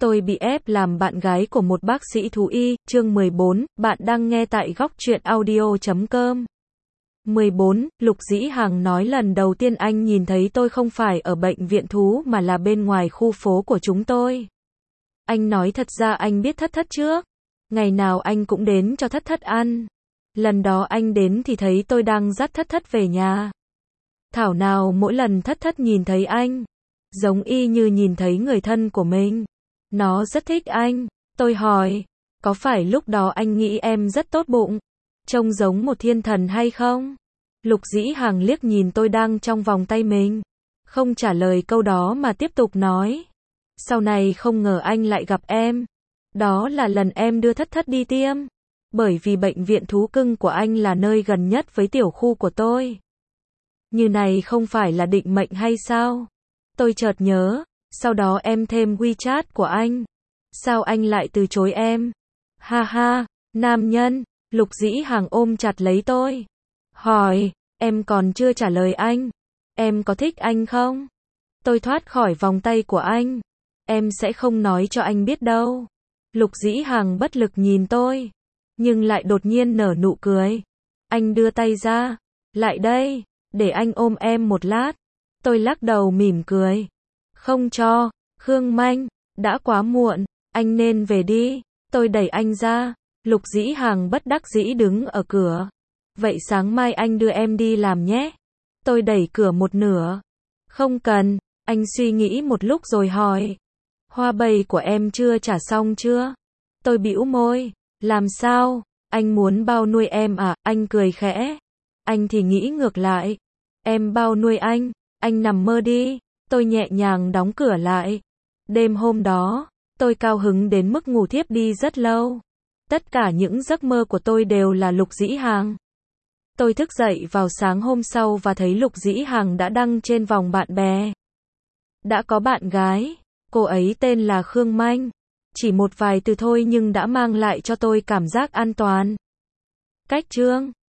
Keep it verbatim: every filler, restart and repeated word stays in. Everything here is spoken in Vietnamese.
Tôi bị ép làm bạn gái của một bác sĩ thú y, chương mười bốn, bạn đang nghe tại góc truyện audio chấm com. mười bốn, Lục Dĩ Hằng nói lần đầu tiên anh nhìn thấy tôi không phải ở bệnh viện thú mà là bên ngoài khu phố của chúng tôi. Anh nói thật ra anh biết Thất Thất trước. Ngày nào anh cũng đến cho Thất Thất ăn. Lần đó anh đến thì thấy tôi đang dắt Thất Thất về nhà. Thảo nào mỗi lần Thất Thất nhìn thấy anh, giống y như nhìn thấy người thân của mình. Nó rất thích anh. Tôi hỏi, có phải lúc đó anh nghĩ em rất tốt bụng, trông giống một thiên thần hay không? Lục Dĩ Hằng liếc nhìn tôi đang trong vòng tay mình, không trả lời câu đó mà tiếp tục nói. Sau này không ngờ anh lại gặp em. Đó là lần em đưa Thất Thất đi tiêm. Bởi vì bệnh viện thú cưng của anh là nơi gần nhất với tiểu khu của tôi. Như này không phải là định mệnh hay sao? Tôi chợt nhớ, sau đó em thêm WeChat của anh. Sao anh lại từ chối em? Ha ha, nam nhân. Lục Dĩ Hằng ôm chặt lấy tôi. Hỏi, em còn chưa trả lời anh. Em có thích anh không? Tôi thoát khỏi vòng tay của anh. Em sẽ không nói cho anh biết đâu. Lục Dĩ Hằng bất lực nhìn tôi, nhưng lại đột nhiên nở nụ cười. Anh đưa tay ra. Lại đây, để anh ôm em một lát. Tôi lắc đầu mỉm cười. Không cho, Khương Manh, đã quá muộn, anh nên về đi. Tôi đẩy anh ra. Lục Dĩ Hằng bất đắc dĩ đứng ở cửa. Vậy sáng mai anh đưa em đi làm nhé. Tôi đẩy cửa một nửa. Không cần, anh suy nghĩ một lúc rồi hỏi. Hoa bầy của em chưa trả xong chưa? Tôi bĩu môi. Làm sao? Anh muốn bao nuôi em à? Anh cười khẽ. Anh thì nghĩ ngược lại. Em bao nuôi anh, anh nằm mơ đi. Tôi nhẹ nhàng đóng cửa lại. Đêm hôm đó, tôi cao hứng đến mức ngủ thiếp đi rất lâu. Tất cả những giấc mơ của tôi đều là Lục Dĩ Hằng. Tôi thức dậy vào sáng hôm sau và thấy Lục Dĩ Hằng đã đăng trên vòng bạn bè. Đã có bạn gái, cô ấy tên là Khương Manh. Chỉ một vài từ thôi nhưng đã mang lại cho tôi cảm giác an toàn. Cách chương